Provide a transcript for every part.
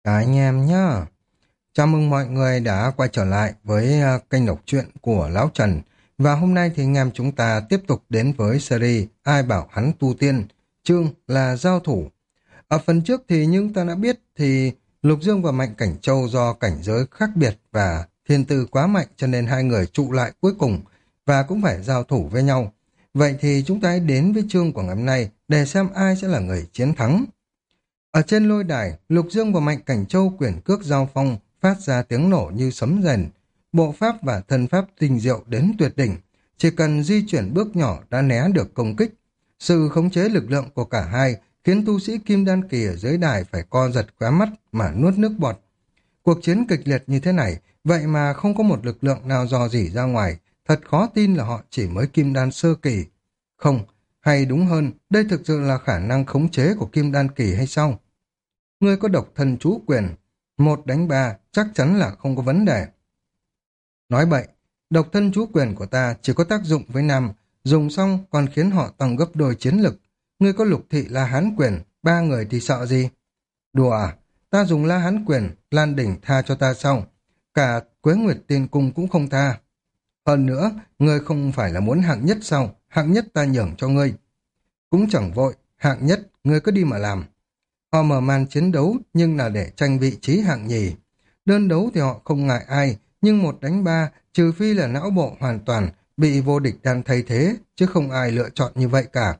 Cả anh em nhá. Chào mừng mọi người đã quay trở lại với kênh đọc truyện của Lão Trần. Và hôm nay thì anh em chúng ta tiếp tục đến với series Ai bảo hắn tu tiên, chương là giao thủ. Ở phần trước thì như ta đã biết thì Lục Dương và Mạnh Cảnh Châu do cảnh giới khác biệt và thiên tư quá mạnh cho nên hai người trụ lại cuối cùng và cũng phải giao thủ với nhau. Vậy thì chúng ta hãy đến với chương của ngày hôm nay để xem ai sẽ là người chiến thắng. Ở trên lôi đài, Lục Dương và Mạnh Cảnh Châu quyển cước giao phong, phát ra tiếng nổ như sấm rền. Bộ pháp và thân pháp tinh diệu đến tuyệt đỉnh, chỉ cần di chuyển bước nhỏ đã né được công kích. Sự khống chế lực lượng của cả hai khiến tu sĩ Kim Đan Kỳ ở dưới đài phải co giật khóe mắt mà nuốt nước bọt. Cuộc chiến kịch liệt như thế này, vậy mà không có một lực lượng nào dò dỉ ra ngoài, thật khó tin là họ chỉ mới Kim Đan sơ kỳ. Không, hay đúng hơn, đây thực sự là khả năng khống chế của Kim Đan Kỳ hay sao? Ngươi có độc thân chú quyền, 1-3 chắc chắn là không có vấn đề. Nói bậy, độc thân chú quyền của ta chỉ có tác dụng với nam, dùng xong còn khiến họ tăng gấp đôi chiến lực. Ngươi có lục thị La Hán quyền, 3 người thì sợ gì? Đùa à, ta dùng La Hán quyền, Lan Đỉnh tha cho ta xong, cả Quế Nguyệt Tiên Cung cũng không tha. Hơn nữa, ngươi không phải là muốn hạng nhất sao, hạng nhất ta nhường cho ngươi. Cũng chẳng vội, hạng nhất, ngươi cứ đi mà làm. Họ mở màn chiến đấu nhưng là để tranh vị trí hạng nhì. Đơn đấu thì họ không ngại ai, nhưng 1-3, trừ phi là não bộ hoàn toàn, bị vô địch đang thay thế, chứ không ai lựa chọn như vậy cả.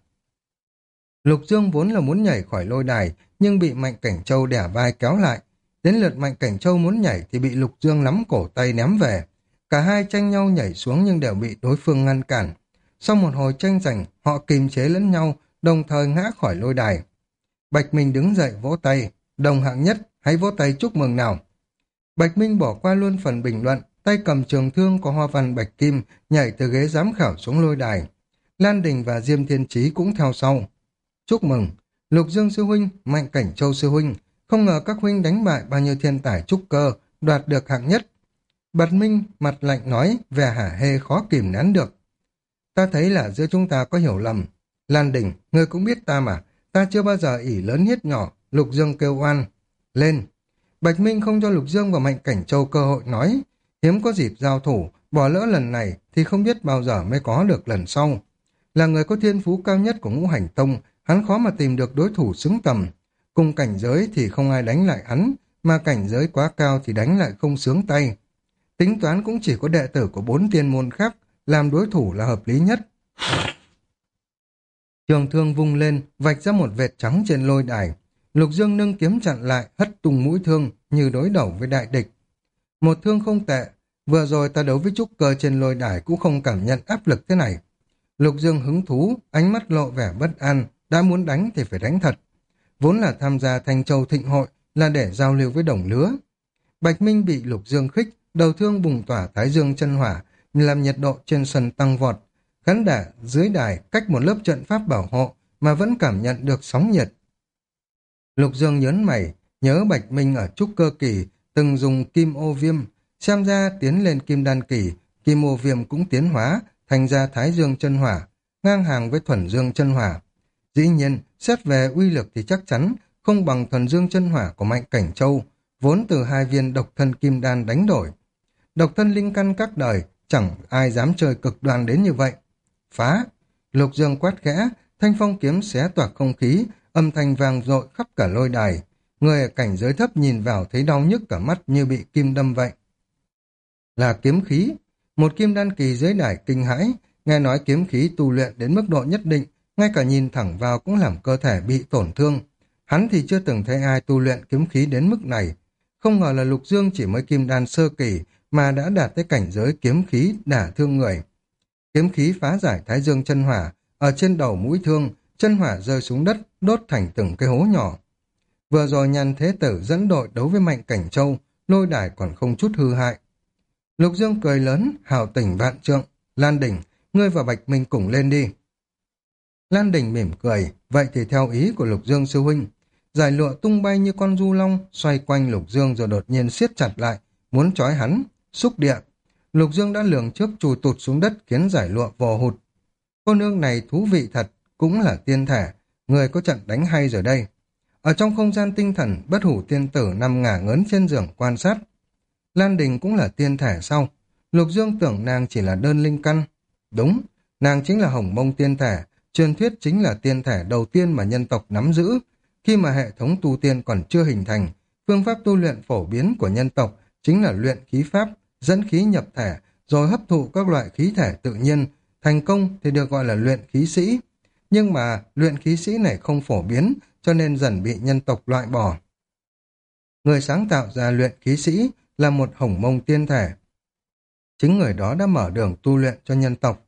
Lục Dương vốn là muốn nhảy khỏi lôi đài, nhưng bị Mạnh Cảnh Châu đẻ vai kéo lại. Đến lượt Mạnh Cảnh Châu muốn nhảy thì bị Lục Dương nắm cổ tay ném về. Cả hai tranh nhau nhảy xuống nhưng đều bị đối phương ngăn cản. Sau một hồi tranh giành, họ kìm chế lẫn nhau, đồng thời ngã khỏi lôi đài. Bạch Minh đứng dậy vỗ tay, đồng hạng nhất, hãy vỗ tay chúc mừng nào. Bạch Minh bỏ qua luôn phần bình luận, tay cầm trường thương có hoa văn bạch kim, nhảy từ ghế giám khảo xuống lôi đài. Lan Đình và Diêm Thiên Chí cũng theo sau. Chúc mừng, Lục Dương sư huynh, Mạnh Cảnh Châu sư huynh, không ngờ các huynh đánh bại bao nhiêu thiên tài trúc cơ, đoạt được hạng nhất. Bạch Minh mặt lạnh nói, vẻ hả hê khó kìm nén được. Ta thấy là giữa chúng ta có hiểu lầm. Lan Đình, ngươi cũng biết ta mà, ta chưa bao giờ ỷ lớn hiếp nhỏ. Lục Dương kêu oan. Lên. Bạch Minh không cho Lục Dương và Mạnh Cảnh Châu cơ hội nói. Hiếm có dịp giao thủ, bỏ lỡ lần này thì không biết bao giờ mới có được lần sau. Là người có thiên phú cao nhất của Ngũ Hành Tông, hắn khó mà tìm được đối thủ xứng tầm. Cùng cảnh giới thì không ai đánh lại hắn, mà cảnh giới quá cao thì đánh lại không sướng tay. Tính toán cũng chỉ có đệ tử của 4 tiên môn khác làm đối thủ là hợp lý nhất. Trường thương vung lên, vạch ra một vệt trắng trên lôi đài. Lục Dương nâng kiếm chặn lại, hất tung mũi thương như đối đầu với đại địch. Một thương không tệ, vừa rồi ta đấu với trúc cơ trên lôi đài cũng không cảm nhận áp lực thế này. Lục Dương hứng thú, ánh mắt lộ vẻ bất an, đã muốn đánh thì phải đánh thật. Vốn là tham gia Thanh Châu Thịnh Hội là để giao lưu với đồng lứa. Bạch Minh bị Lục Dương khích, đầu thương bùng tỏa thái dương chân hỏa, làm nhiệt độ trên sân tăng vọt. Khán giả dưới đài cách một lớp trận pháp bảo hộ mà vẫn cảm nhận được sóng nhiệt. Lục Dương nhớn mày, nhớ Bạch Minh ở trúc cơ kỳ từng dùng kim ô viêm, xem ra tiến lên kim đan kỳ, kim ô viêm cũng tiến hóa thành ra thái dương chân hỏa, ngang hàng với thuần dương chân hỏa. Dĩ nhiên, xét về uy lực thì chắc chắn không bằng thuần dương chân hỏa của Mạnh Cảnh Châu, vốn từ 2 viên độc thân kim đan đánh đổi. Độc thân linh căn các đời, chẳng ai dám chơi cực đoan đến như vậy. Phá! Lục Dương quát khẽ, thanh phong kiếm xé toạc không khí, âm thanh vang dội khắp cả lôi đài. Người ở cảnh giới thấp nhìn vào thấy đau nhức cả mắt như bị kim đâm vậy. Là kiếm khí. Một kim đan kỳ dưới đài kinh hãi, nghe nói kiếm khí tu luyện đến mức độ nhất định, ngay cả nhìn thẳng vào cũng làm cơ thể bị tổn thương. Hắn thì chưa từng thấy ai tu luyện kiếm khí đến mức này. Không ngờ là Lục Dương chỉ mới kim đan sơ kỳ mà đã đạt tới cảnh giới kiếm khí đả thương người. Kiếm khí phá giải thái dương chân hỏa, ở trên đầu mũi thương, chân hỏa rơi xuống đất, đốt thành từng cái hố nhỏ. Vừa rồi Nhan Thế Tử dẫn đội đấu với Mạnh Cảnh Châu, lôi đài còn không chút hư hại. Lục Dương cười lớn, hào tình vạn trượng. Lan Đình, ngươi và Bạch Minh cùng lên đi. Lan Đình mỉm cười, vậy thì theo ý của Lục Dương sư huynh. Giải lụa tung bay như con du long, xoay quanh Lục Dương rồi đột nhiên siết chặt lại, muốn trói hắn, xúc địa. Lục Dương đã lường trước chùi tụt xuống đất khiến giải lụa vò hụt. Cô nương này thú vị thật, cũng là tiên thể, người có trận đánh hay rồi đây. Ở trong không gian tinh thần, Bất Hủ tiên tử nằm ngả ngớn trên giường quan sát. Lan Đình cũng là tiên thể sau. Lục Dương tưởng nàng chỉ là đơn linh căn. Đúng, nàng chính là Hồng Mông tiên thể, truyền thuyết chính là tiên thể đầu tiên mà nhân tộc nắm giữ. Khi mà hệ thống tu tiên còn chưa hình thành, phương pháp tu luyện phổ biến của nhân tộc chính là luyện khí pháp, dẫn khí nhập thể, rồi hấp thụ các loại khí thể tự nhiên. Thành công thì được gọi là luyện khí sĩ. Nhưng mà luyện khí sĩ này không phổ biến, cho nên dần bị nhân tộc loại bỏ. Người sáng tạo ra luyện khí sĩ là một Hồng Mông tiên thể. Chính người đó đã mở đường tu luyện cho nhân tộc,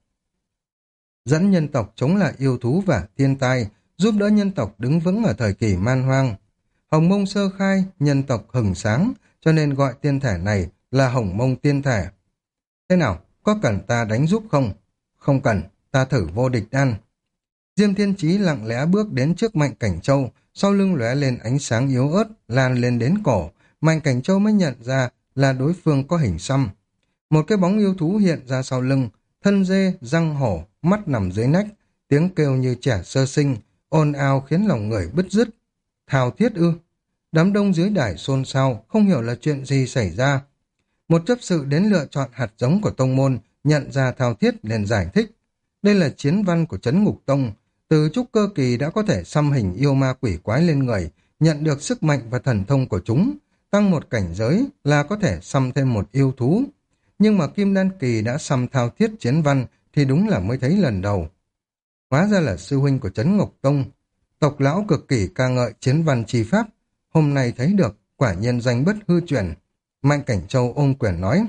dẫn nhân tộc chống lại yêu thú và thiên tai, giúp đỡ nhân tộc đứng vững ở thời kỳ man hoang. Hồng Mông sơ khai, nhân tộc hừng sáng, cho nên gọi tiên thể này là Hồng Mông tiên thể. Thế nào, có cần ta đánh giúp không? Không cần, ta thử vô địch đan. Diêm Thiên Chí lặng lẽ bước đến trước Mạnh Cảnh Châu, sau lưng lóe lên ánh sáng yếu ớt, lan lên đến cổ. Mạnh Cảnh Châu mới nhận ra là đối phương có hình xăm. Một cái bóng yêu thú hiện ra sau lưng, thân dê, răng hổ, mắt nằm dưới nách, tiếng kêu như trẻ sơ sinh, ồn ào khiến lòng người bứt rứt. Thao thiết ư? Đám đông dưới đài xôn xao, không hiểu là chuyện gì xảy ra. Một chấp sự đến lựa chọn hạt giống của tông môn, nhận ra Thao thiết liền giải thích. Đây là chiến văn của Trấn Ngục Tông, từ trúc cơ kỳ đã có thể xăm hình yêu ma quỷ quái lên người, nhận được sức mạnh và thần thông của chúng, tăng một cảnh giới là có thể xăm thêm một yêu thú. Nhưng mà Kim Đan kỳ đã xăm Thao thiết chiến văn thì đúng là mới thấy lần đầu. Hóa ra là sư huynh của Trấn Ngục Tông, tộc lão cực kỳ ca ngợi chiến văn chi pháp, hôm nay thấy được, quả nhiên danh bất hư truyền. Mạnh Cảnh Châu ôm quyền nói.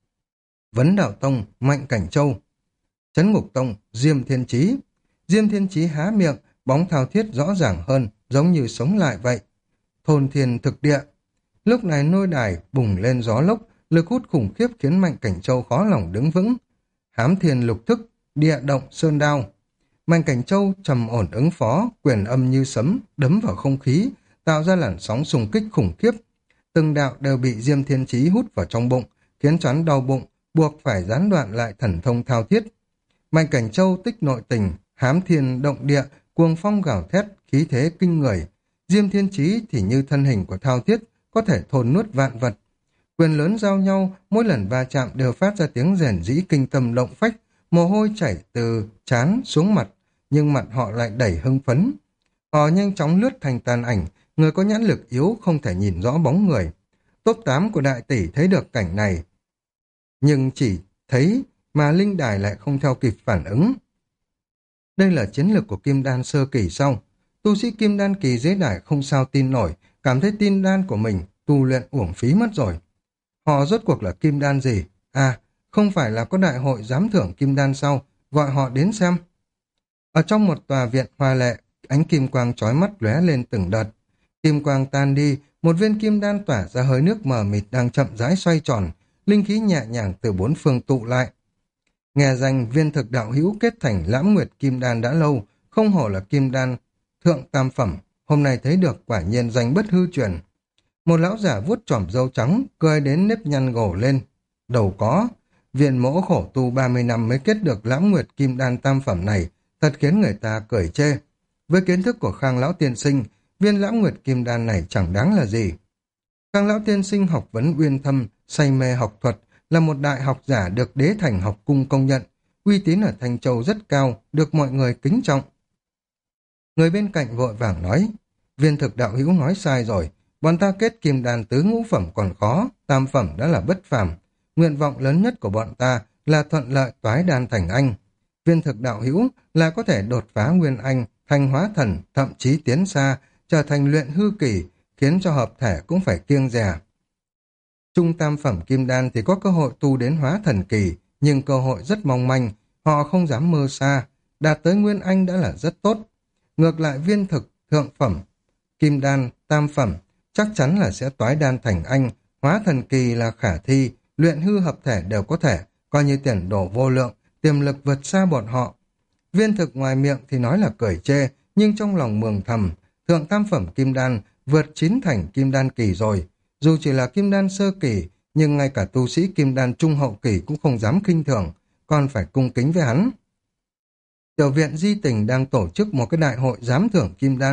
Vấn Đạo Tông, Mạnh Cảnh Châu. Trấn Ngục Tông, Diêm Thiên Chí. Diêm Thiên Chí há miệng, bóng Thao thiết rõ ràng hơn, giống như sống lại vậy. Thôn thiên thực địa. Lúc này nôi đài bùng lên gió lốc, lực hút khủng khiếp khiến Mạnh Cảnh Châu khó lòng đứng vững. Hám thiên lục thức, địa động sơn đao. Mạnh Cảnh Châu trầm ổn ứng phó, quyền âm như sấm, đấm vào không khí, tạo ra làn sóng xung kích khủng khiếp. Từng đạo đều bị Diêm Thiên Chí hút vào trong bụng, khiến choán đau bụng, buộc phải gián đoạn lại thần thông Thao thiết. Mạnh Cảnh Châu tích nội tình, hám thiên động địa, cuồng phong gào thét, khí thế kinh người. Diêm Thiên Chí thì như thân hình của Thao thiết, có thể thôn nuốt vạn vật. Quyền lớn giao nhau, mỗi lần va chạm đều phát ra tiếng rền rĩ kinh tâm động phách, mồ hôi chảy từ trán xuống mặt, nhưng mặt họ lại đầy hưng phấn. Họ nhanh chóng lướt thành tàn ảnh, người có nhãn lực yếu không thể nhìn rõ bóng người. Top 8 của đại tỷ thấy được cảnh này, nhưng chỉ thấy mà linh đài lại không theo kịp phản ứng. Đây là chiến lược của Kim Đan sơ kỳ sau. Tu sĩ Kim Đan kỳ dưới đài không sao tin nổi, cảm thấy tin đan của mình tu luyện uổng phí mất rồi. Họ rốt cuộc là Kim Đan gì? À, không phải là có đại hội giám thưởng Kim Đan sau, gọi họ đến xem. Ở trong một tòa viện hoa lệ, ánh kim quang chói mắt lóe lên từng đợt. Kim quang tan đi, một viên kim đan tỏa ra hơi nước mờ mịt đang chậm rãi xoay tròn, linh khí nhẹ nhàng từ bốn phương tụ lại. Nghe danh viên thực đạo hữu kết thành Lãm Nguyệt kim đan đã lâu, không hổ là kim đan thượng tam phẩm, hôm nay thấy được quả nhiên danh bất hư truyền. Một lão giả vuốt chòm râu trắng, cười đến nếp nhăn gồ lên. Đầu có, viện mỗ khổ tu 30 năm mới kết được Lãm Nguyệt kim đan tam phẩm này, thật khiến người ta cười chê. Với kiến thức của Khang lão tiên sinh, viên Lãm Nguyệt kim đan này chẳng đáng là gì. Khang lão tiên sinh học vấn uyên thâm, say mê học thuật, là một đại học giả được đế thành học cung công nhận, uy tín ở Thanh Châu rất cao, được mọi người kính trọng. Người bên cạnh vội vàng nói, viên thực đạo hữu nói sai rồi, bọn ta kết kim đan tứ ngũ phẩm còn khó, tam phẩm đã là bất phàm. Nguyện vọng lớn nhất của bọn ta là thuận lợi toái đan thành anh. Viên thực đạo hữu là có thể đột phá nguyên anh, thành hóa thần, thậm chí tiến xa, trở thành luyện hư kỳ, khiến cho hợp thể cũng phải kiêng dè. Trung tam phẩm kim đan thì có cơ hội tu đến hóa thần kỳ, nhưng cơ hội rất mong manh, họ không dám mơ xa, đạt tới nguyên anh đã là rất tốt. Ngược lại viên thực, thượng phẩm, kim đan, tam phẩm, chắc chắn là sẽ toái đan thành anh, hóa thần kỳ là khả thi, luyện hư hợp thể đều có thể, coi như tiền đồ vô lượng, tiềm lực vượt xa bọn họ. Viên thực ngoài miệng thì nói là cười chê, nhưng trong lòng mường thầm, thượng tam phẩm kim đan vượt 9 thành kim đan kỳ rồi. Dù chỉ là kim đan sơ kỳ, nhưng ngay cả tu sĩ kim đan trung hậu kỳ cũng không dám khinh thường, còn phải cung kính với hắn. Tiểu viện Di Tình đang tổ chức một cái đại hội giám thưởng kim đan,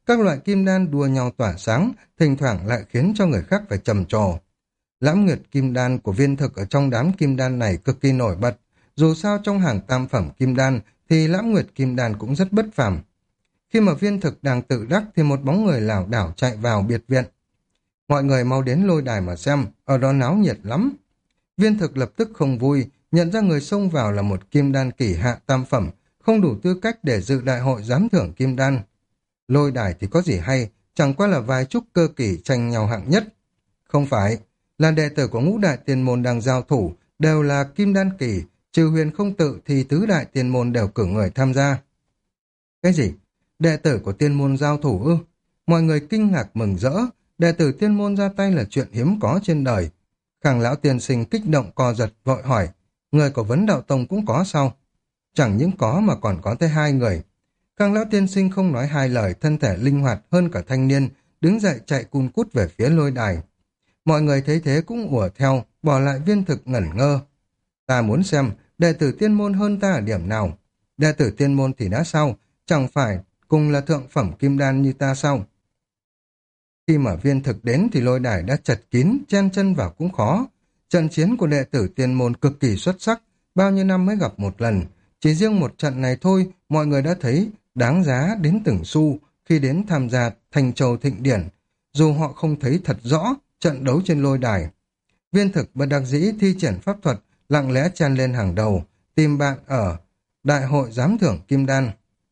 Các loại kim đan đua nhau tỏa sáng, thỉnh thoảng lại khiến cho người khác phải trầm trồ. Lãm nguyệt kim đan của Viên Thực ở trong đám kim đan này cực kỳ nổi bật. Dù sao trong hàng tam phẩm kim đan thì lãm nguyệt kim đan cũng rất bất phàm. Khi mà Viên Thực đang tự đắc thì một bóng người lảo đảo chạy vào biệt viện. Mọi người mau đến lôi đài mà xem, ở đó náo nhiệt lắm. Viên Thực lập tức không vui, nhận ra người xông vào là một kim đan kỳ hạ tam phẩm, không đủ tư cách để dự đại hội giám thưởng kim đan. Lôi đài thì có gì hay, chẳng qua là vài trúc cơ kỳ tranh nhau hạng nhất. Không phải, là đệ tử của ngũ đại tiền môn đang giao thủ, đều là kim đan kỳ, trừ Huyền Không Tự thì tứ đại tiền môn đều cử người tham gia. Cái gì? Đệ tử của tiên môn giao thủ ư? Mọi người kinh ngạc mừng rỡ, đệ tử tiên môn ra tay là chuyện hiếm có trên đời. Khang lão tiên sinh kích động co giật vội hỏi, người của Vấn Đạo Tông cũng có sao? Chẳng những có mà còn có tới 2 người. Khang lão tiên sinh không nói hai lời, thân thể linh hoạt hơn cả thanh niên, đứng dậy chạy cun cút về phía lôi đài. Mọi người thấy thế cũng ùa theo, bỏ lại Viên Thực ngẩn ngơ. Ta muốn xem, đệ tử tiên môn hơn ta ở điểm nào? Đệ tử tiên môn thì đã sao? Chẳng phải cùng là thượng phẩm kim đan như ta sao? Khi mà Viên Thực đến thì lôi đài đã chật kín, chen chân vào cũng khó. Trận chiến của đệ tử tiên môn cực kỳ xuất sắc, bao nhiêu năm mới gặp một lần. Chỉ riêng một trận này thôi, mọi người đã thấy đáng giá đến từng xu khi đến tham gia Thành Châu Thịnh Điển, dù họ không thấy thật rõ trận đấu trên lôi đài. Viên Thực bất đắc dĩ thi triển pháp thuật, lặng lẽ chen lên hàng đầu, tìm bạn ở đại hội giám thưởng kim đan.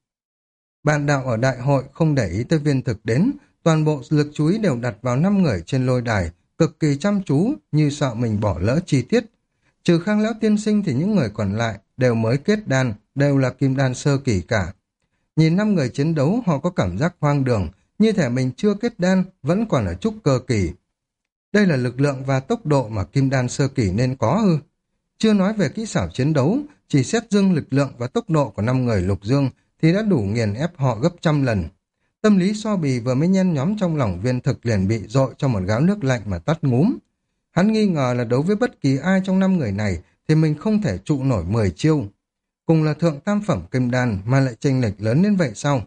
Bạn đạo ở đại hội không để ý tới Viên Thực đến, toàn bộ lực chú ý đều đặt vào 5 người trên lôi đài, cực kỳ chăm chú như sợ mình bỏ lỡ chi tiết. Trừ Khang lão tiên sinh thì những người còn lại đều mới kết đan, đều là kim đan sơ kỳ cả. Nhìn 5 người chiến đấu họ có cảm giác hoang đường, như thể mình chưa kết đan, vẫn còn ở trúc cơ kỳ. Đây là lực lượng và tốc độ mà kim đan sơ kỳ nên có ư? Chưa nói về kỹ xảo chiến đấu, chỉ xét riêng lực lượng và tốc độ của 5 người Lục Dương thì đã đủ nghiền ép họ gấp trăm lần. Tâm lý so bì vừa mới nhen nhóm trong lòng Viên Thực liền bị dội cho một gáo nước lạnh mà tắt ngúm. Hắn nghi ngờ là đối với bất kỳ ai trong 5 người này thì mình không thể trụ nổi 10 chiêu. Cùng là thượng tam phẩm kim đan mà lại chênh lệch lớn đến vậy sao?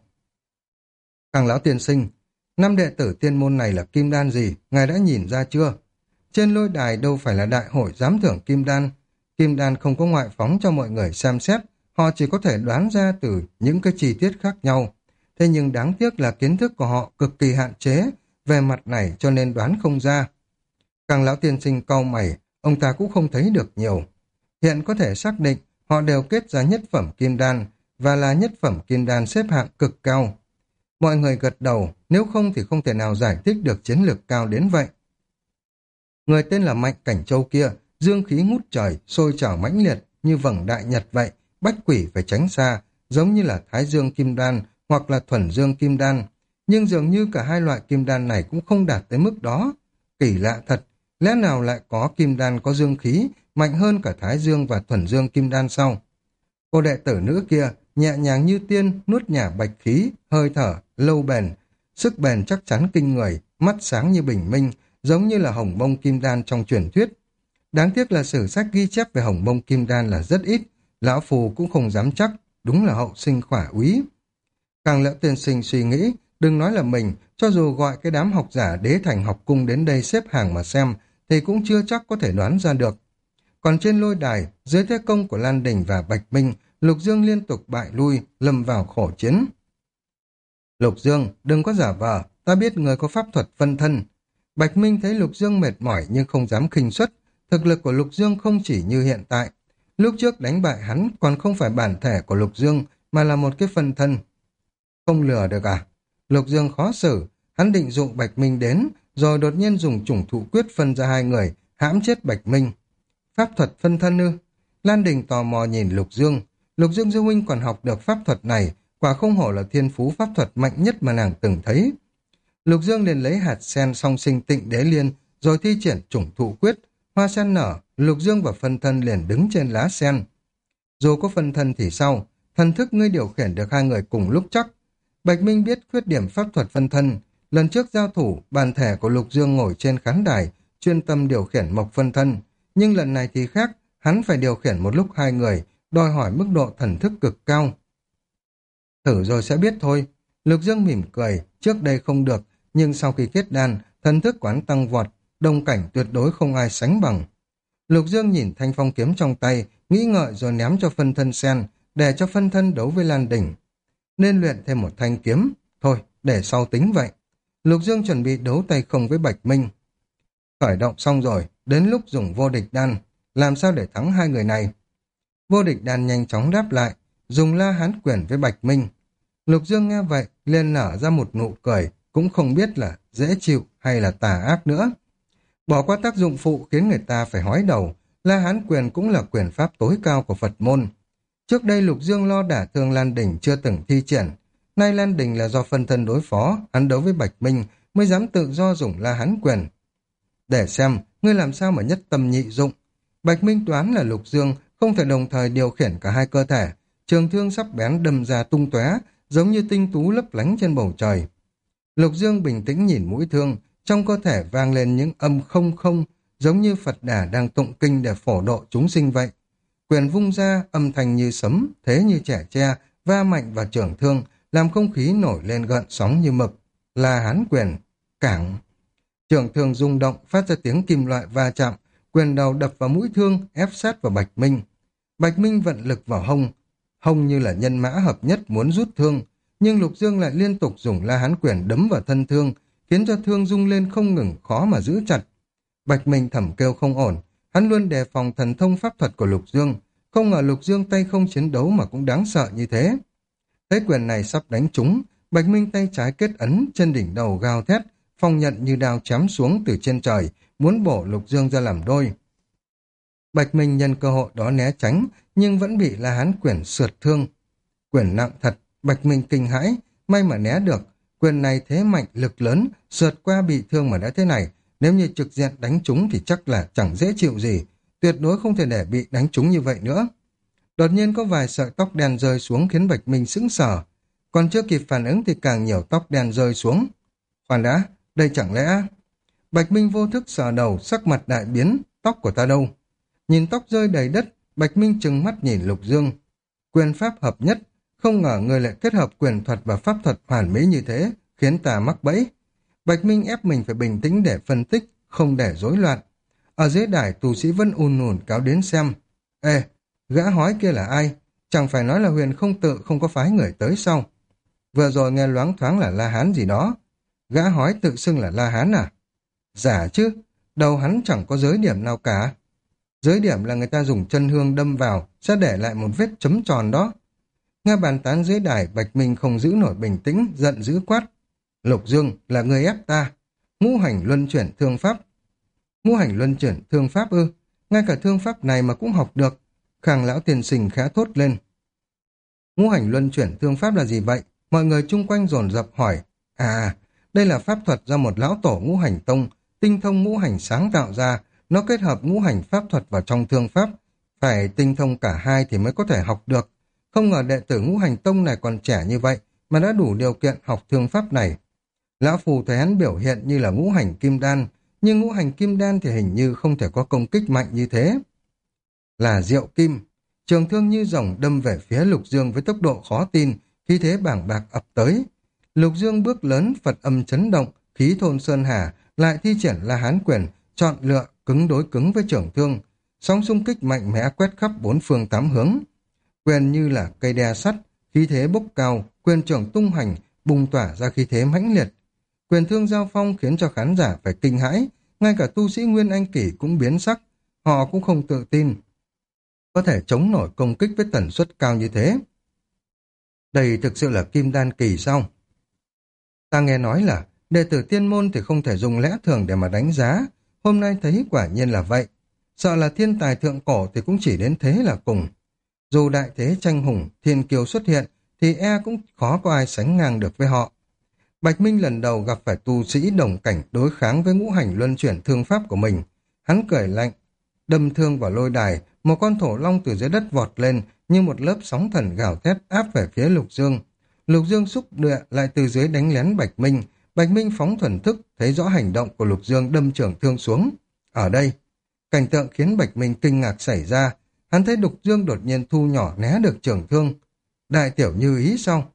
Khang lão tiên sinh, 5 đệ tử tiên môn này là kim đan gì, ngài đã nhìn ra chưa? Trên lôi đài đâu phải là đại hội giám thưởng kim đan. Kim đan không có ngoại phóng cho mọi người xem xét, họ chỉ có thể đoán ra từ những cái chi tiết khác nhau. Thế nhưng đáng tiếc là kiến thức của họ cực kỳ hạn chế về mặt này cho nên đoán không ra. Khang lão tiên sinh cau mày, ông ta cũng không thấy được nhiều. Hiện có thể xác định họ đều kết ra nhất phẩm kim đan và là nhất phẩm kim đan xếp hạng cực cao. Mọi người gật đầu, nếu không thì không thể nào giải thích được chiến lược cao đến vậy. Người tên là Mạnh Cảnh Châu kia, dương khí ngút trời, sôi trào mãnh liệt như vầng đại nhật vậy, bách quỷ phải tránh xa, giống như là Thái Dương Kim Đan hoặc là Thuần Dương Kim Đan. Nhưng dường như cả hai loại kim đan này cũng không đạt tới mức đó. Kỳ lạ thật, lẽ nào lại có kim đan có dương khí mạnh hơn cả Thái Dương và Thuần Dương Kim Đan sau? Cô đệ tử nữ kia nhẹ nhàng như tiên, nuốt nhả bạch khí, hơi thở lâu bền, sức bền chắc chắn kinh người, mắt sáng như bình minh, giống như là hồng bông kim đan trong truyền thuyết. Đáng tiếc là sử sách ghi chép về hồng bông kim đan là rất ít, lão phù cũng không dám chắc, đúng là hậu sinh khỏa úy. Khang lão tiên sinh suy nghĩ, đừng nói là mình, cho dù gọi cái đám học giả Đế Thành học cung đến đây xếp hàng mà xem, thì cũng chưa chắc có thể đoán ra được. Còn trên lôi đài, dưới thế công của Lan Đình và Bạch Minh, Lục Dương liên tục bại lui, lâm vào khổ chiến. Lục Dương, đừng có giả vờ, ta biết người có pháp thuật phân thân. Bạch Minh thấy Lục Dương mệt mỏi nhưng không dám khinh suất. Thực lực của Lục Dương không chỉ như hiện tại. Lúc trước đánh bại hắn còn không phải bản thể của Lục Dương, mà là một cái phân thân. Không lừa được à? Lục Dương khó xử, hắn định dụ Bạch Minh đến, rồi đột nhiên dùng chủng thụ quyết phân ra hai người, hãm chết Bạch Minh. Pháp thuật phân thân ư? Lan Đình tò mò nhìn Lục Dương. Lục Dương sư huynh còn học được pháp thuật này, quả không hổ là thiên phú pháp thuật mạnh nhất mà nàng từng thấy. Lục Dương liền lấy hạt sen song sinh Tịnh Đế Liên, rồi thi triển chủng thụ quyết. Hoa sen nở, Lục Dương và phân thân liền đứng trên lá sen. Dù có phân thân thì sao, thần thức ngươi điều khiển được hai người cùng lúc chắc. Bạch Minh biết khuyết điểm pháp thuật phân thân. Lần trước giao thủ, bản thể của Lục Dương ngồi trên khán đài, chuyên tâm điều khiển mộc phân thân. Nhưng lần này thì khác, hắn phải điều khiển một lúc hai người, đòi hỏi mức độ thần thức cực cao. Thử rồi sẽ biết thôi. Lục Dương mỉm cười, trước đây không được, nhưng sau khi kết đan, thần thức quán tăng vọt, đồng cảnh tuyệt đối không ai sánh bằng. Lục Dương nhìn thanh phong kiếm trong tay, nghĩ ngợi rồi ném cho phân thân sen, để cho phân thân đấu với Lan Đỉnh. Nên luyện thêm một thanh kiếm, thôi, để sau tính vậy. Lục Dương chuẩn bị đấu tay không với Bạch Minh. Khởi động xong rồi, đến lúc dùng vô địch đan, làm sao để thắng hai người này? Vô địch đan nhanh chóng đáp lại, dùng La Hán quyền với Bạch Minh. Lục Dương nghe vậy, liền nở ra một nụ cười, cũng không biết là dễ chịu hay là tà ác nữa. Bỏ qua tác dụng phụ khiến người ta phải hói đầu, La Hán quyền cũng là quyền pháp tối cao của Phật môn. Trước đây Lục Dương lo đả thương Lan Đình chưa từng thi triển, nay Lan Đình là do phân thân đối phó, hắn đấu với Bạch Minh mới dám tự do dùng La Hán quyền. Để xem, ngươi làm sao mà nhất tâm nhị dụng. Bạch Minh đoán là Lục Dương không thể đồng thời điều khiển cả hai cơ thể, trường thương sắc bén đâm ra tung tóe, giống như tinh tú lấp lánh trên bầu trời. Lục Dương bình tĩnh nhìn mũi thương, trong cơ thể vang lên những âm không không, giống như Phật Đà đang tụng kinh để phổ độ chúng sinh vậy. Quyền vung ra, âm thanh như sấm, thế như trẻ tre, va mạnh vào trường thương, làm không khí nổi lên gợn sóng như mực. La Hán quyền, cảng. Trường thương rung động, phát ra tiếng kim loại va chạm, quyền đầu đập vào mũi thương, ép sát vào Bạch Minh. Bạch Minh vận lực vào hông, hông như là nhân mã hợp nhất muốn rút thương, nhưng Lục Dương lại liên tục dùng La Hán quyền đấm vào thân thương, khiến cho thương rung lên không ngừng, khó mà giữ chặt. Bạch Minh thầm kêu không ổn, hắn luôn đề phòng thần thông pháp thuật của Lục Dương, không ngờ Lục Dương tay không chiến đấu mà cũng đáng sợ như thế. Thấy quyền này sắp đánh trúng, Bạch Minh tay trái kết ấn, trên đỉnh đầu gào thét, phong nhận như đao chém xuống từ trên trời, muốn bổ Lục Dương ra làm đôi. Bạch Minh nhân cơ hội đó né tránh, nhưng vẫn bị La Hán quyền sượt thương. Quyền nặng thật, Bạch Minh kinh hãi, may mà né được. Quyền này thế mạnh, lực lớn, sượt qua bị thương mà đã thế này. Nếu như trực diện đánh trúng thì chắc là chẳng dễ chịu gì. Tuyệt đối không thể để bị đánh trúng như vậy nữa. Đột nhiên có vài sợi tóc đen rơi xuống khiến Bạch Minh sững sờ. Còn chưa kịp phản ứng thì càng nhiều tóc đen rơi xuống. Khoan đã, đây chẳng lẽ... Bạch Minh vô thức sờ đầu, sắc mặt đại biến, tóc của ta đâu? Nhìn tóc rơi đầy đất, Bạch Minh trừng mắt nhìn Lục Dương. Quyền pháp hợp nhất, không ngờ người lại kết hợp quyền thuật và pháp thuật hoàn mỹ như thế, khiến ta mắc bẫy. Bạch Minh ép mình phải bình tĩnh để phân tích, không để rối loạn. Ở dưới đài tù sĩ vẫn ùn ùn cáo đến xem. Ê, gã hói kia là ai? Chẳng phải nói là Huyền không tự không có phái người tới sau. Vừa rồi nghe loáng thoáng là La Hán gì đó. Gã hói tự xưng là La Hán à? Giả chứ, đầu hắn chẳng có giới điểm nào cả. Giới điểm là người ta dùng chân hương đâm vào, sẽ để lại một vết chấm tròn đó. Nghe bàn tán dưới đài, Bạch Minh không giữ nổi bình tĩnh, giận dữ quát. Lục Dương là người ép ta. Ngũ hành luân chuyển thương pháp. Ngũ hành luân chuyển thương pháp ư? Ngay cả thương pháp này mà cũng học được. Khang lão tiền sinh khẽ thốt lên. Ngũ hành luân chuyển thương pháp là gì vậy? Mọi người chung quanh dồn dập hỏi. À, đây là pháp thuật do một lão tổ ngũ hành tông, tinh thông ngũ hành sáng tạo ra. Nó kết hợp ngũ hành pháp thuật vào trong thương pháp. Phải tinh thông cả hai thì mới có thể học được. Không ngờ đệ tử ngũ hành tông này còn trẻ như vậy mà đã đủ điều kiện học thương pháp này. Lão phù thấy hắn biểu hiện như là ngũ hành kim đan, nhưng ngũ hành kim đan thì hình như không thể có công kích mạnh như thế. Là Diệu Kim, trường thương như rồng đâm về phía Lục Dương với tốc độ khó tin, khí thế bảng bạc ập tới. Lục Dương bước lớn, Phật âm chấn động, khí thôn sơn hà, lại thi triển La Hán quyền, chọn lựa cứng đối cứng với trường thương. Sóng xung kích mạnh mẽ quét khắp bốn phương tám hướng. Quyền như là cây đe sắt, khí thế bốc cao, quyền trưởng tung hành, bùng tỏa ra khí thế mãnh liệt. Quyền thương giao phong khiến cho khán giả phải kinh hãi, ngay cả tu sĩ Nguyên Anh Kỳ cũng biến sắc, họ cũng không tự tin. Có thể chống nổi công kích với tần suất cao như thế. Đây thực sự là Kim Đan Kỳ sao? Ta nghe nói là đệ tử tiên môn thì không thể dùng lẽ thường để mà đánh giá, hôm nay thấy quả nhiên là vậy. Sợ là thiên tài thượng cổ thì cũng chỉ đến thế là cùng. Dù đại thế tranh hùng, thiên kiêu xuất hiện, thì cũng khó có ai sánh ngang được với họ. Bạch Minh lần đầu gặp phải tu sĩ đồng cảnh đối kháng với ngũ hành luân chuyển thương pháp của mình. Hắn cười lạnh, đâm thương vào lôi đài, một con thổ long từ dưới đất vọt lên như một lớp sóng thần gào thét áp về phía Lục Dương. Lục Dương xúc địa lại từ dưới đánh lén Bạch Minh. Bạch Minh phóng thuần thức, thấy rõ hành động của Lục Dương đâm trường thương xuống. Ở đây, cảnh tượng khiến Bạch Minh kinh ngạc xảy ra. Hắn thấy Lục Dương đột nhiên thu nhỏ né được trường thương. Đại tiểu như ý sao?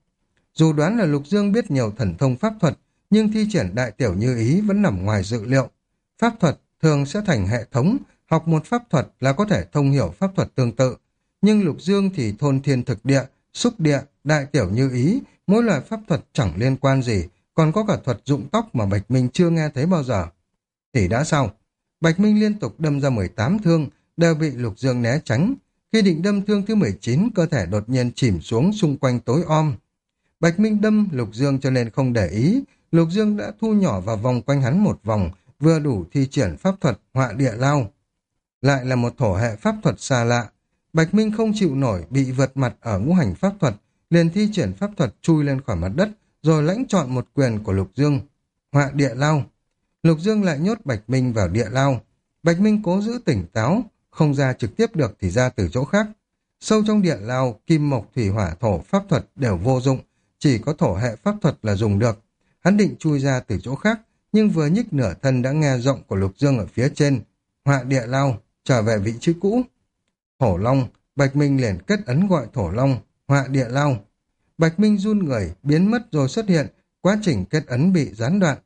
Dù đoán là Lục Dương biết nhiều thần thông pháp thuật, nhưng thi triển đại tiểu như ý vẫn nằm ngoài dự liệu. Pháp thuật thường sẽ thành hệ thống, học một pháp thuật là có thể thông hiểu pháp thuật tương tự. Nhưng Lục Dương thì thôn thiên thực địa, xúc địa, đại tiểu như ý, mỗi loại pháp thuật chẳng liên quan gì, còn có cả thuật dụng tóc mà Bạch Minh chưa nghe thấy bao giờ. Thì đã sao? Bạch Minh liên tục đâm ra 18 thương, đều bị Lục Dương né tránh. Khi định đâm thương thứ 19, cơ thể đột nhiên chìm xuống xung quanh tối om. Bạch Minh đâm Lục Dương cho nên không để ý, Lục Dương đã thu nhỏ vào vòng quanh hắn một vòng, vừa đủ thi triển pháp thuật họa địa lao. Lại là một thổ hệ pháp thuật xa lạ. Bạch Minh không chịu nổi bị vượt mặt ở ngũ hành pháp thuật, liền thi triển pháp thuật chui lên khỏi mặt đất, rồi lãnh chọn một quyền của Lục Dương. Họa địa lao. Lục Dương lại nhốt Bạch Minh vào địa lao. Bạch Minh cố giữ tỉnh táo, không ra trực tiếp được thì ra từ chỗ khác. Sâu trong địa lao, kim mộc thủy hỏa thổ pháp thuật đều vô dụng, chỉ có thổ hệ pháp thuật là dùng được. Hắn định chui ra từ chỗ khác, nhưng vừa nhích nửa thân đã nghe giọng của Lục Dương ở phía trên. Họa địa lao, trở về vị trí cũ. Thổ long, Bạch Minh liền kết ấn gọi thổ long, họa địa lao. Bạch Minh run người, biến mất rồi xuất hiện, quá trình kết ấn bị gián đoạn.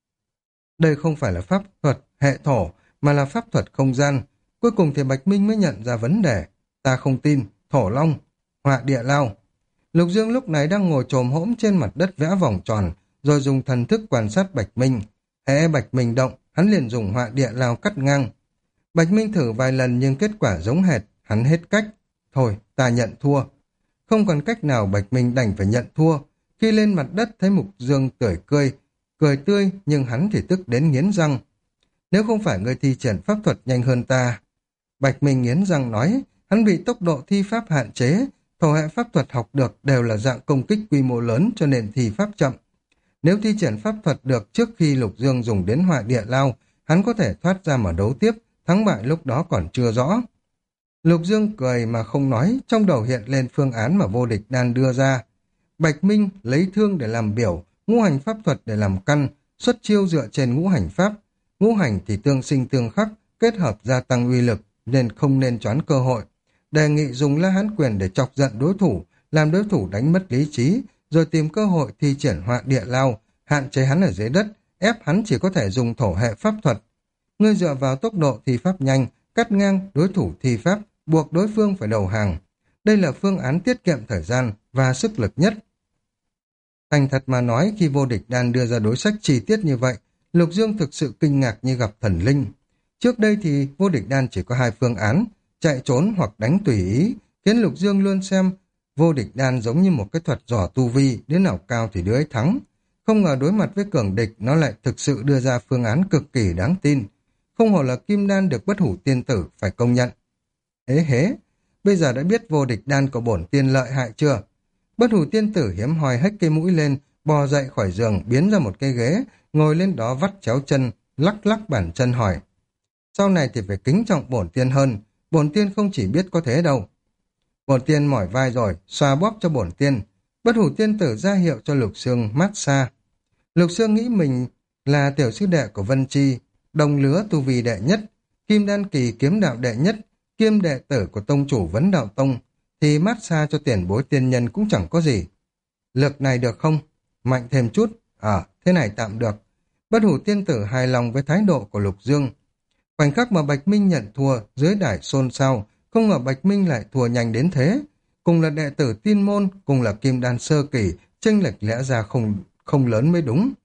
Đây không phải là pháp thuật hệ thổ, mà là pháp thuật không gian. Cuối cùng thì Bạch Minh mới nhận ra vấn đề. Ta không tin, thổ long, họa địa lao. Lục Dương lúc này đang ngồi chồm hỗn trên mặt đất vẽ vòng tròn, rồi dùng thần thức quan sát Bạch Minh. Hễ Bạch Minh động, hắn liền dùng họa địa lao cắt ngang. Bạch Minh thử vài lần nhưng kết quả giống hệt, hắn hết cách. Thôi, ta nhận thua. Không còn cách nào, Bạch Minh đành phải nhận thua. Khi lên mặt đất thấy Mục Dương cười tươi, nhưng hắn thì tức đến nghiến răng. Nếu không phải ngươi thi triển pháp thuật nhanh hơn ta. Bạch Minh nghiến răng nói, hắn bị tốc độ thi pháp hạn chế, thổ hệ pháp thuật học được đều là dạng công kích quy mô lớn cho nên thi pháp chậm. Nếu thi triển pháp thuật được trước khi Lục Dương dùng đến họa địa lao, hắn có thể thoát ra mà đấu tiếp, thắng bại lúc đó còn chưa rõ. Lục Dương cười mà không nói, trong đầu hiện lên phương án mà Vô Địch Đan đưa ra. Bạch Minh lấy thương để làm biểu, ngũ hành pháp thuật để làm căn, xuất chiêu dựa trên ngũ hành pháp. Ngũ hành thì tương sinh tương khắc, kết hợp gia tăng uy lực, nên không nên choán cơ hội. Đề nghị dùng La Hán quyền để chọc giận đối thủ, làm đối thủ đánh mất lý trí, rồi tìm cơ hội thi triển họa địa lao, hạn chế hắn ở dưới đất, ép hắn chỉ có thể dùng thổ hệ pháp thuật. Ngươi dựa vào tốc độ thi pháp nhanh, cắt ngang đối thủ thi pháp, buộc đối phương phải đầu hàng. Đây là phương án tiết kiệm thời gian và sức lực nhất. Thành thật mà nói, khi Vô Địch Đan đưa ra đối sách chi tiết như vậy, Lục Dương thực sự kinh ngạc như gặp thần linh. Trước đây thì Vô Địch Đan chỉ có hai phương án, chạy trốn hoặc đánh tùy ý, khiến Lục Dương luôn xem Vô Địch Đan giống như một cái thuật dò tu vi, đứa nào cao thì đứa ấy thắng. Không ngờ đối mặt với cường địch, nó lại thực sự đưa ra phương án cực kỳ đáng tin. Không hổ là Kim Đan được Bất Hủ Tiên Tử, phải công nhận. Hế, bây giờ đã biết Vô Địch Đan của bổn tiên lợi hại chưa? Bất Hủ Tiên Tử hiếm hoi hếch cây mũi lên, bò dậy khỏi giường, biến ra một cây ghế, ngồi lên đó vắt chéo chân, lắc lắc bàn chân hỏi. Sau này thì phải kính trọng bổn tiên hơn, bổn tiên không chỉ biết có thế đâu. Bổn tiên mỏi vai rồi, xoa bóp cho bổn tiên. Bất Hủ Tiên Tử ra hiệu cho Lục Xương massage. Lục Xương nghĩ mình là tiểu sư đệ của Vân Chi, đồng lứa tu vi đệ nhất, Kim Đan kỳ kiếm đạo đệ nhất, kiêm đệ tử của tông chủ Vấn Đạo Tông, thì massage cho tiền bối tiên nhân cũng chẳng có gì. Lực này được không? Mạnh thêm chút. Thế này tạm được. Bất Hủ Tiên Tử hài lòng với thái độ của Lục Dương. Khoảnh khắc mà Bạch Minh nhận thua, dưới đài xôn xao, không ngờ Bạch Minh lại thua nhanh đến thế. Cùng là đệ tử tiên môn, cùng là Kim Đan sơ kỳ, chênh lệch lẽ ra không lớn mới đúng.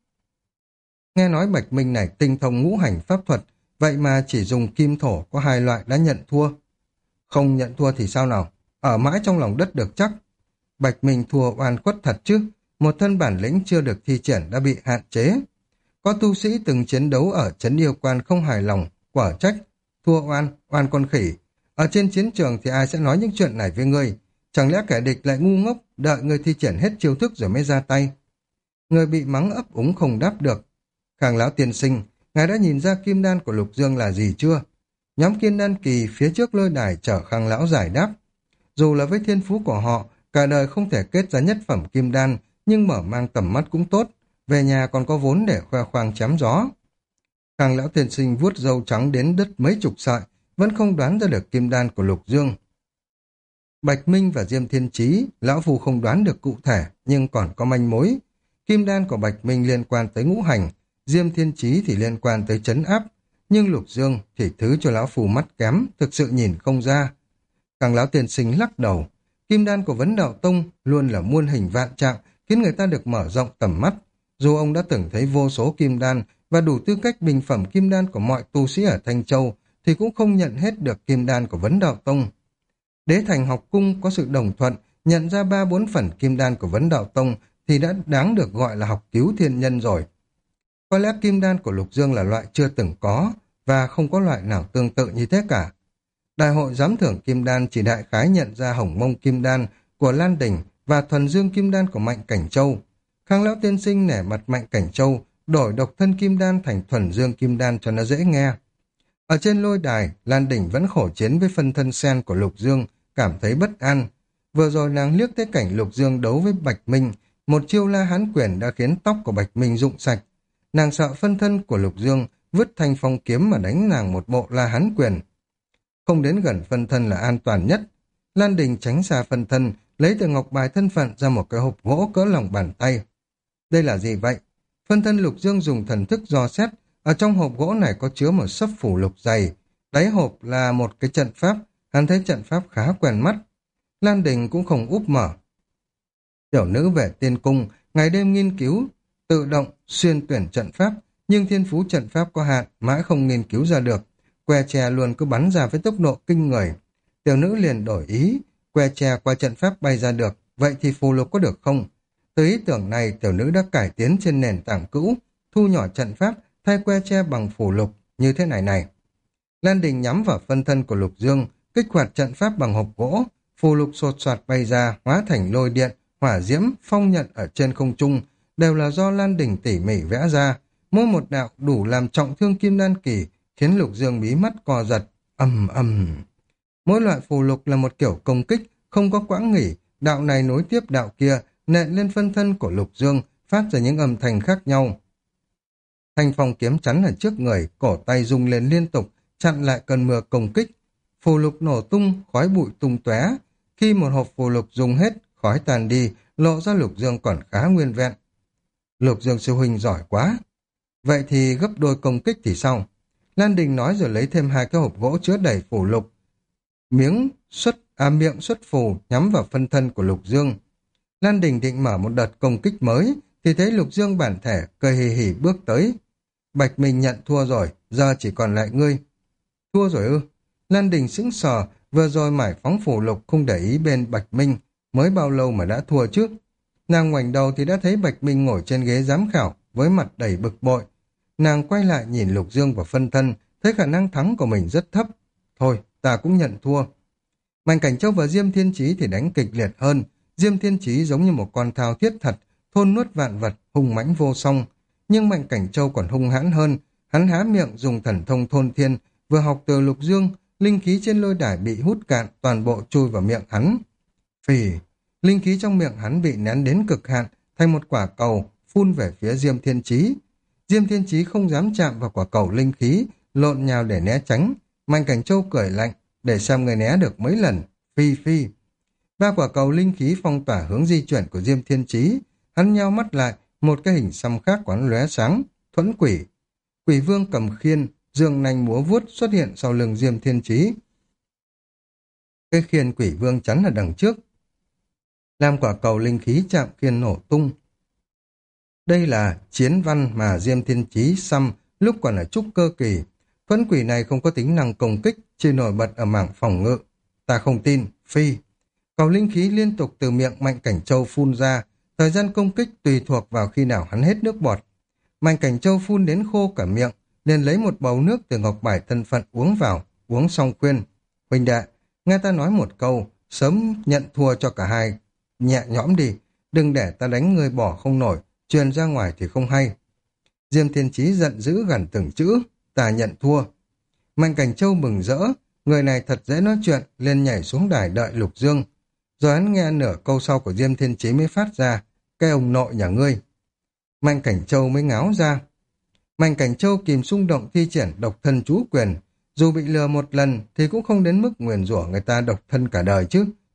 Nghe nói Bạch Minh này tinh thông ngũ hành pháp thuật, vậy mà chỉ dùng kim thổ có hai loại đã nhận thua. Không nhận thua thì sao nào? Ở mãi trong lòng đất được chắc. Bạch Minh thua oan khuất thật chứ, một thân bản lĩnh chưa được thi triển đã bị hạn chế. Có tu sĩ từng chiến đấu ở trấn yêu quan không hài lòng, quả trách. Thua oan con khỉ. Ở trên chiến trường thì ai sẽ nói những chuyện này với ngươi? Chẳng lẽ kẻ địch lại ngu ngốc, đợi ngươi thi triển hết chiêu thức rồi mới ra tay? Người bị mắng ấp úng không đáp được. Khang lão tiên sinh, ngài đã nhìn ra kim đan của Lục Dương là gì chưa? Nhóm Kim Đan kỳ phía trước lôi đài chở Khang lão giải đáp. Dù là với thiên phú của họ, cả đời không thể kết ra nhất phẩm kim đan, nhưng mở mang tầm mắt cũng tốt. Về nhà còn có vốn để khoe khoang chém gió. Khang lão tiên sinh vuốt râu trắng đến đứt mấy chục sợi, vẫn không đoán ra được kim đan của Lục Dương. Bạch Minh và Diêm Thiên Chí, lão phu không đoán được cụ thể, nhưng còn có manh mối. Kim đan của Bạch Minh liên quan tới ngũ hành, Diêm Thiên Chí thì liên quan tới trấn áp, nhưng Lục Dương thì thứ cho lão phu mắt kém, thực sự nhìn không ra. Càng lão tiên sinh lắc đầu, kim đan của Vấn Đạo Tông luôn là muôn hình vạn trạng, khiến người ta được mở rộng tầm mắt. Dù ông đã từng thấy vô số kim đan và đủ tư cách bình phẩm kim đan của mọi tu sĩ ở Thanh Châu, thì cũng không nhận hết được kim đan của Vấn Đạo Tông. Đế Thành học cung có sự đồng thuận, nhận ra 3-4 phần kim đan của Vấn Đạo Tông thì đã đáng được gọi là học cứu thiên nhân rồi. Có lẽ kim đan của Lục Dương là loại chưa từng có, và không có loại nào tương tự như thế cả. Đại hội giám thưởng kim đan chỉ đại khái nhận ra hồng mông kim đan của Lan Đình và thuần dương kim đan của Mạnh Cảnh Châu. Khang lão tiên sinh nể mặt Mạnh Cảnh Châu, đổi độc thân kim đan thành thuần dương kim đan cho nó dễ nghe. Ở trên lôi đài, Lan Đình vẫn khổ chiến với phân thân sen của Lục Dương, cảm thấy bất an. Vừa rồi nàng liếc thấy cảnh Lục Dương đấu với Bạch Minh, một chiêu La Hán Quyền đã khiến tóc của Bạch Minh rụng sạch. Nàng sợ phân thân của Lục Dương vứt thanh phong kiếm mà đánh nàng một bộ La Hán Quyền. Không đến gần phân thân là an toàn nhất. Lan Đình tránh xa phân thân, lấy từ ngọc bài thân phận ra một cái hộp gỗ cỡ lòng bàn tay. Đây là gì vậy? Phân thân Lục Dương dùng thần thức dò xét, ở trong hộp gỗ này có chứa một sấp phủ lục dày. Đáy hộp là một cái trận pháp, hắn thấy trận pháp khá quen mắt. Lan Đình cũng không úp mở. Tiểu nữ về tiên cung, ngày đêm nghiên cứu, tự động, xuyên tuyển trận pháp, nhưng thiên phú trận pháp có hạn, mãi không nghiên cứu ra được. Que tre luôn cứ bắn ra với tốc độ kinh người. Tiểu nữ liền đổi ý, que tre qua trận pháp bay ra được, vậy thì phù lục có được không? Từ ý tưởng này, tiểu nữ đã cải tiến trên nền tảng cũ, thu nhỏ trận pháp, thay que tre bằng phù lục, như thế này này. Lan Đình nhắm vào phân thân của Lục Dương, kích hoạt trận pháp bằng hộp gỗ, phù lục sột soạt bay ra, hóa thành lôi điện, hỏa diễm, phong nhận ở trên không trung, đều là do Lan Đình tỉ mỉ vẽ ra. Mỗi một đạo đủ làm trọng thương kim đan kỳ, khiến Lục Dương bí mắt co giật, ầm ầm. Mỗi loại phù lục là một kiểu công kích, không có quãng nghỉ, đạo này nối tiếp đạo kia, nện lên phân thân của Lục Dương, phát ra những âm thanh khác nhau. Thanh phong kiếm chắn ở trước người, cổ tay rung lên liên tục, chặn lại cơn mưa công kích. Phù lục nổ tung, khói bụi tung tóe. Khi một hộp phù lục dùng hết, khói tàn đi, lộ ra Lục Dương còn khá nguyên vẹn. Lục Dương sư huynh giỏi quá. Vậy thì gấp đôi công kích thì sao? Lan Đình nói rồi lấy thêm 2 cái hộp gỗ chứa đầy phù lục. Miệng xuất phù nhắm vào phân thân của Lục Dương. Lan Đình định mở một đợt công kích mới, thì thấy Lục Dương bản thể cười hì hì bước tới. Bạch Minh nhận thua rồi, giờ chỉ còn lại ngươi. Thua rồi ư? Lan Đình sững sờ, vừa rồi mải phóng phù lục không để ý bên Bạch Minh, mới bao lâu mà đã thua trước. Nàng ngoảnh đầu thì đã thấy Bạch Minh ngồi trên ghế giám khảo, với mặt đầy bực bội. Nàng quay lại nhìn Lục Dương và phân thân, thấy khả năng thắng của mình rất thấp. Thôi, ta cũng nhận thua. Mạnh Cảnh Châu và Diêm Thiên Chí thì đánh kịch liệt hơn. Diêm Thiên Chí giống như một con thao thiết thật, thôn nuốt vạn vật, hung mãnh vô song. Nhưng Mạnh Cảnh Châu còn hung hãn hơn, hắn há miệng dùng thần thông thôn thiên, vừa học từ Lục Dương, linh khí trên lôi đài bị hút cạn, toàn bộ chui vào miệng hắn. Phì, linh khí trong miệng hắn bị nén đến cực hạn, thành một quả cầu, phun về phía Diêm Thiên Chí. Diêm Thiên Chí không dám chạm vào quả cầu linh khí, lộn nhào để né tránh. Mạnh Cảnh Châu cười lạnh, để xem người né được mấy lần. Phi phi. 3 quả cầu linh khí phong tỏa hướng di chuyển của Diêm Thiên Chí. Hắn nheo mắt lại, một cái hình xăm khác của hắn lóe sáng, thuẫn quỷ. Quỷ vương cầm khiên, dương nanh múa vuốt xuất hiện sau lưng Diêm Thiên Chí. Cái khiên quỷ vương chắn ở đằng trước, làm quả cầu linh khí chạm khiên nổ tung. Đây là chiến văn mà Diêm Thiên Chí xăm lúc còn ở trúc cơ kỳ. Thuẫn quỷ này không có tính năng công kích, chỉ nổi bật ở mảng phòng ngự. Ta không tin, phi. Cầu linh khí liên tục từ miệng Mạnh Cảnh Châu phun ra, thời gian công kích tùy thuộc vào khi nào hắn hết nước bọt. Mạnh Cảnh Châu phun đến khô cả miệng, liền lấy một bầu nước từ ngọc bài thân phận uống vào, uống xong khuyên. Huynh đệ, nghe ta nói một câu, sớm nhận thua cho cả hai. Nhẹ nhõm đi, đừng để ta đánh ngươi bỏ không nổi, truyền ra ngoài thì không hay. Diêm Thiên Chí giận dữ gần từng chữ, ta nhận thua. Mạnh Cảnh Châu mừng rỡ, người này thật dễ nói chuyện, liền nhảy xuống đài đợi Lục Dương. Rồi hắn nghe nửa câu sau của Diêm Thiên Chí mới phát ra, cái ông nội nhà ngươi. Mạnh Cảnh Châu mới ngáo ra. Mạnh Cảnh Châu kìm xung động thi triển độc thân chú quyền, dù bị lừa một lần thì cũng không đến mức nguyền rủa người ta độc thân cả đời chứ,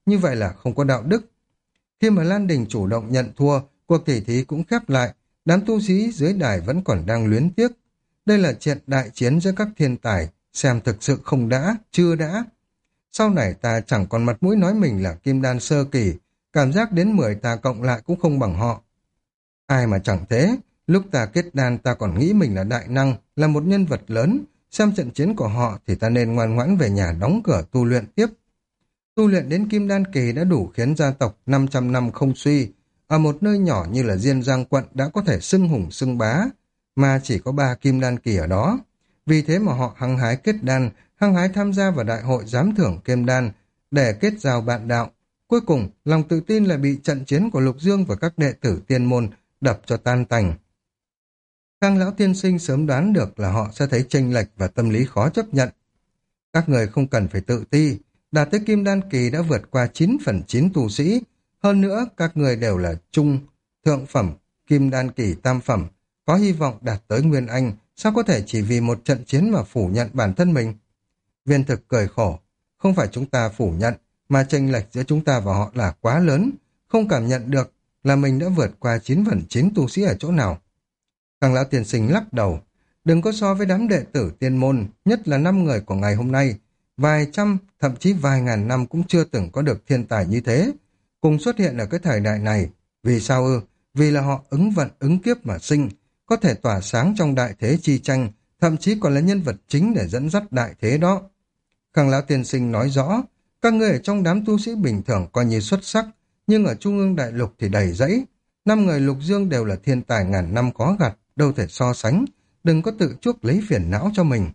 như vậy là không có đạo đức. Khi mà Lan Đình chủ động nhận thua, cuộc tỉ thí cũng khép lại, đám tu sĩ dưới đài vẫn còn đang luyến tiếc. Đây là trận đại chiến giữa các thiên tài, xem thực sự không đã, chưa đã. Sau này ta chẳng còn mặt mũi nói mình là kim đan sơ kỳ, cảm giác đến 10 ta cộng lại cũng không bằng họ. Ai mà chẳng thế, lúc ta kết đan ta còn nghĩ mình là đại năng, là một nhân vật lớn, xem trận chiến của họ thì ta nên ngoan ngoãn về nhà đóng cửa tu luyện tiếp. Tu luyện đến kim đan kỳ đã đủ khiến gia tộc 500 năm không suy, ở một nơi nhỏ như là Diên Giang quận đã có thể xưng hùng xưng bá, mà chỉ có 3 kim đan kỳ ở đó. Vì thế mà họ hăng hái kết đan, hăng hái tham gia vào đại hội giám thưởng kim đan để kết giao bạn đạo. Cuối cùng, lòng tự tin lại bị trận chiến của Lục Dương và các đệ tử tiên môn đập cho tan tành. Khang lão tiên sinh sớm đoán được là họ sẽ thấy chênh lệch và tâm lý khó chấp nhận. Các người không cần phải tự ti, đạt tới kim đan kỳ đã vượt qua 9/9 tu sĩ, hơn nữa các người đều là trung, thượng phẩm, kim đan kỳ tam phẩm, có hy vọng đạt tới Nguyên Anh, sao có thể chỉ vì một trận chiến mà phủ nhận bản thân mình? Viên Thực cười khổ, không phải chúng ta phủ nhận, mà chênh lệch giữa chúng ta và họ là quá lớn, không cảm nhận được là mình đã vượt qua 9/9 tu sĩ ở chỗ nào. Khang lão tiên sinh lắc đầu, đừng có so với đám đệ tử tiên môn, nhất là 5 người của ngày hôm nay, vài trăm, thậm chí vài ngàn năm cũng chưa từng có được thiên tài như thế, cùng xuất hiện ở cái thời đại này. Vì sao ư? Vì là họ ứng vận ứng kiếp mà sinh, có thể tỏa sáng trong đại thế chi tranh, thậm chí còn là nhân vật chính để dẫn dắt đại thế đó. Khang lão tiên sinh nói rõ, các người ở trong đám tu sĩ bình thường coi như xuất sắc, nhưng ở trung ương đại lục thì đầy rẫy. 5 người Lục Dương đều là thiên tài ngàn năm có gặt, đâu thể so sánh, đừng có tự chuốc lấy phiền não cho mình.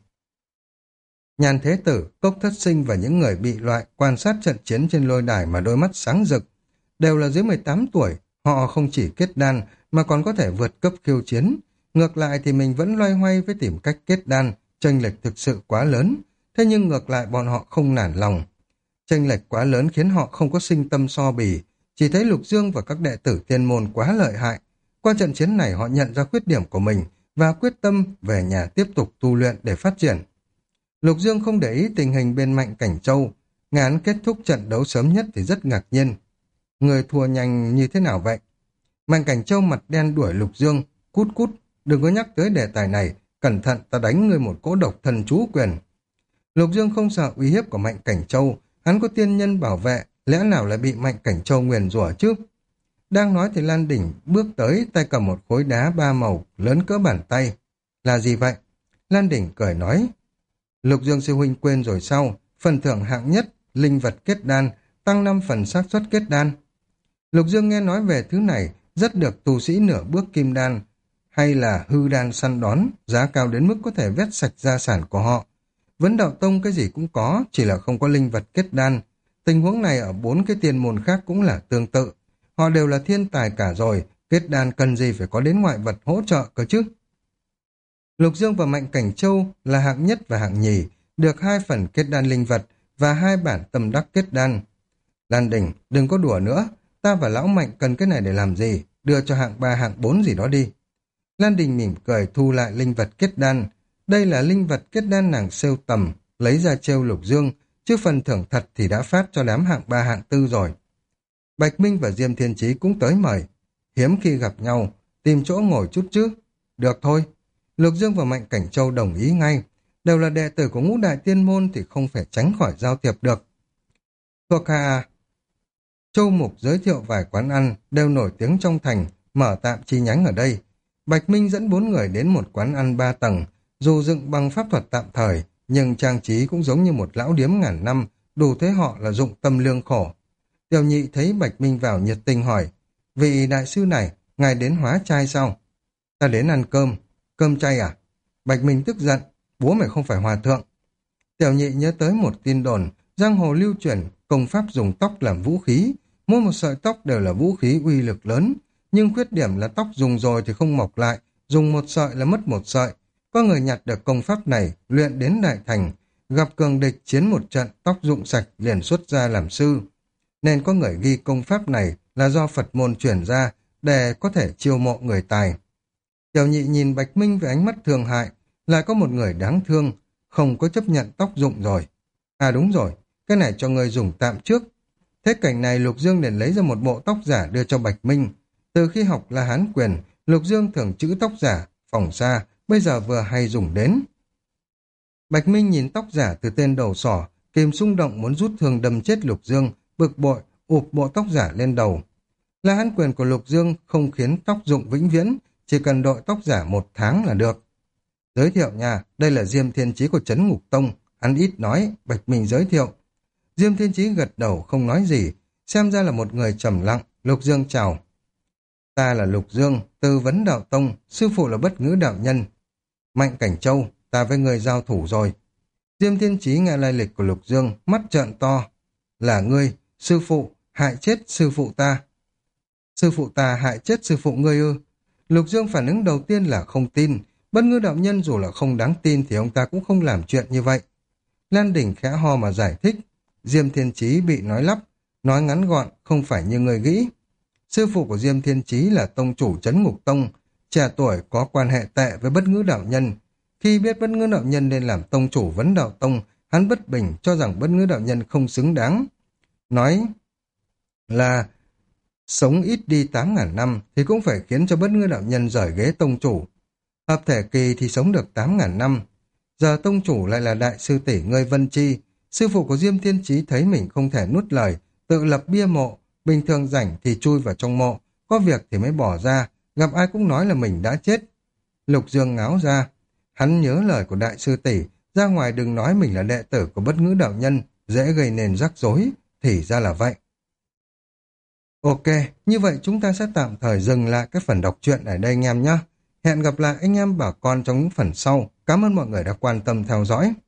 Nhàn Thế Tử, Cốc Thất Sinh và những người bị loại quan sát trận chiến trên lôi đài mà đôi mắt sáng rực, đều là dưới 18 tuổi, họ không chỉ kết đan mà còn có thể vượt cấp khiêu chiến. Ngược lại thì mình vẫn loay hoay với tìm cách kết đan, chênh lệch thực sự quá lớn, thế nhưng ngược lại bọn họ không nản lòng. Chênh lệch quá lớn khiến họ không có sinh tâm so bì, chỉ thấy Lục Dương và các đệ tử tiên môn quá lợi hại. Qua trận chiến này họ nhận ra khuyết điểm của mình và quyết tâm về nhà tiếp tục tu luyện để phát triển. Lục Dương không để ý tình hình bên Mạnh Cảnh Châu, nghe hắn kết thúc trận đấu sớm nhất thì rất ngạc nhiên. Người thua nhanh như thế nào vậy? Mạnh Cảnh Châu mặt đen đuổi Lục Dương, cút cút, đừng có nhắc tới đề tài này, cẩn thận ta đánh ngươi một cỗ độc thần chú quyền. Lục Dương không sợ uy hiếp của Mạnh Cảnh Châu, hắn có tiên nhân bảo vệ, lẽ nào lại bị Mạnh Cảnh Châu nguyền rủa chứ? Đang nói thì Lan Đỉnh bước tới, tay cầm một khối đá 3 màu lớn cỡ bàn tay. Là gì vậy? Lan Đỉnh cười nói. Lục Dương sư huynh quên rồi sao? Phần thưởng hạng nhất, linh vật kết đan, tăng 5 phần xác suất kết đan. Lục Dương nghe nói về thứ này, rất được tu sĩ nửa bước kim đan, hay là hư đan săn đón, giá cao đến mức có thể vét sạch gia sản của họ. Vấn Đạo Tông cái gì cũng có, chỉ là không có linh vật kết đan. Tình huống này ở 4 cái tiên môn khác cũng là tương tự. Họ đều là thiên tài cả rồi, kết đan cần gì phải có đến ngoại vật hỗ trợ cơ chứ. Lục Dương và Mạnh Cảnh Châu là hạng nhất và hạng nhì, được 2 phần kết đan linh vật và 2 bản tâm đắc kết đan. Lan Đình, đừng có đùa nữa, ta và lão Mạnh cần cái này để làm gì, đưa cho hạng 3 hạng 4 gì đó đi. Lan Đình mỉm cười thu lại linh vật kết đan. Đây là linh vật kết đan nàng sêu tầm, lấy ra trêu Lục Dương, chứ phần thưởng thật thì đã phát cho đám hạng 3 hạng 4 rồi. Bạch Minh và Diêm Thiên Chí cũng tới mời. Hiếm khi gặp nhau, tìm chỗ ngồi chút chứ. Được thôi. Lục Dương và Mạnh Cảnh Châu đồng ý ngay. Đều là đệ tử của ngũ đại tiên môn thì không phải tránh khỏi giao thiệp được. Thuộc hạ Châu Mục giới thiệu vài quán ăn đều nổi tiếng trong thành, mở tạm chi nhánh ở đây. Bạch Minh dẫn 4 người đến một quán ăn 3 tầng, dù dựng bằng pháp thuật tạm thời, nhưng trang trí cũng giống như một lão điếm ngàn năm, đủ thấy họ là dụng tâm lương khổ. Tiểu Nhị thấy Bạch Minh vào nhiệt tình hỏi, vị đại sư này, ngài đến hóa trai sao? Ta đến ăn cơm. Cơm chay à? Bạch Minh tức giận, bố mày không phải hòa thượng. Tiểu Nhị nhớ tới một tin đồn, giang hồ lưu truyền, công pháp dùng tóc làm vũ khí, mỗi một sợi tóc đều là vũ khí uy lực lớn, nhưng khuyết điểm là tóc dùng rồi thì không mọc lại, dùng một sợi là mất một sợi. Có người nhặt được công pháp này, luyện đến đại thành, gặp cường địch chiến một trận, tóc rụng sạch liền xuất ra làm sư. Nên có người ghi công pháp này là do Phật môn truyền ra để có thể chiêu mộ người tài. Tiểu Nhị nhìn Bạch Minh với ánh mắt thương hại, lại có một người đáng thương, không có chấp nhận tóc rụng rồi. À đúng rồi, cái này cho người dùng tạm trước. Thế cảnh này Lục Dương liền lấy ra một bộ tóc giả đưa cho Bạch Minh. Từ khi học La Hán Quyền, Lục Dương thường trữ tóc giả, phòng xa, bây giờ vừa hay dùng đến. Bạch Minh nhìn tóc giả từ tên đầu sỏ, kìm xung động muốn rút thương đâm chết Lục Dương, bực bội, ụp bộ tóc giả lên đầu. La Hán Quyền của Lục Dương không khiến tóc rụng vĩnh viễn, chỉ cần đội tóc giả 1 tháng là được. Giới thiệu nha, đây là Diêm Thiên Chí của Trấn Ngục Tông, hắn ít nói, Bạch Minh giới thiệu. Diêm Thiên Chí gật đầu không nói gì, xem ra là một người trầm lặng. Lục Dương chào. Ta là Lục Dương, tư vấn đạo tông, sư phụ là Bất Ngữ đạo nhân. Mạnh Cảnh Châu, ta với người giao thủ rồi. Diêm Thiên Chí nghe lai lịch của Lục Dương, mắt trợn to. Là ngươi, sư phụ, hại chết sư phụ ta. Sư phụ ta hại chết sư phụ ngươi ư? Lục Dương phản ứng đầu tiên là không tin. Bất Ngữ đạo nhân dù là không đáng tin thì ông ta cũng không làm chuyện như vậy. Lan Đình khẽ ho mà giải thích. Diêm Thiên Chí bị nói lắp, nói ngắn gọn, không phải như người nghĩ. Sư phụ của Diêm Thiên Chí là tông chủ Trấn Ngục Tông, trẻ tuổi có quan hệ tệ với Bất Ngữ đạo nhân. Khi biết Bất Ngữ đạo nhân nên làm tông chủ Vấn Đạo Tông, hắn bất bình cho rằng Bất Ngữ đạo nhân không xứng đáng. Nói là sống ít đi 8.000 năm thì cũng phải khiến cho Bất Ngữ đạo nhân rời ghế tông chủ. Hợp thể kỳ thì sống được 8.000 năm. Giờ tông chủ lại là đại sư tỷ ngươi Vân Chi. Sư phụ của Diêm Thiên Chí thấy mình không thể nuốt lời, tự lập bia mộ, bình thường rảnh thì chui vào trong mộ, có việc thì mới bỏ ra, gặp ai cũng nói là mình đã chết. Lục Dương ngáo ra, hắn nhớ lời của đại sư tỷ, ra ngoài đừng nói mình là đệ tử của Bất Ngữ đạo nhân, dễ gây nên rắc rối, thì ra là vậy. Ok, như vậy chúng ta sẽ tạm thời dừng lại cái phần đọc truyện ở đây anh em nhé. Hẹn gặp lại anh em bà con trong những phần sau. Cảm ơn mọi người đã quan tâm theo dõi.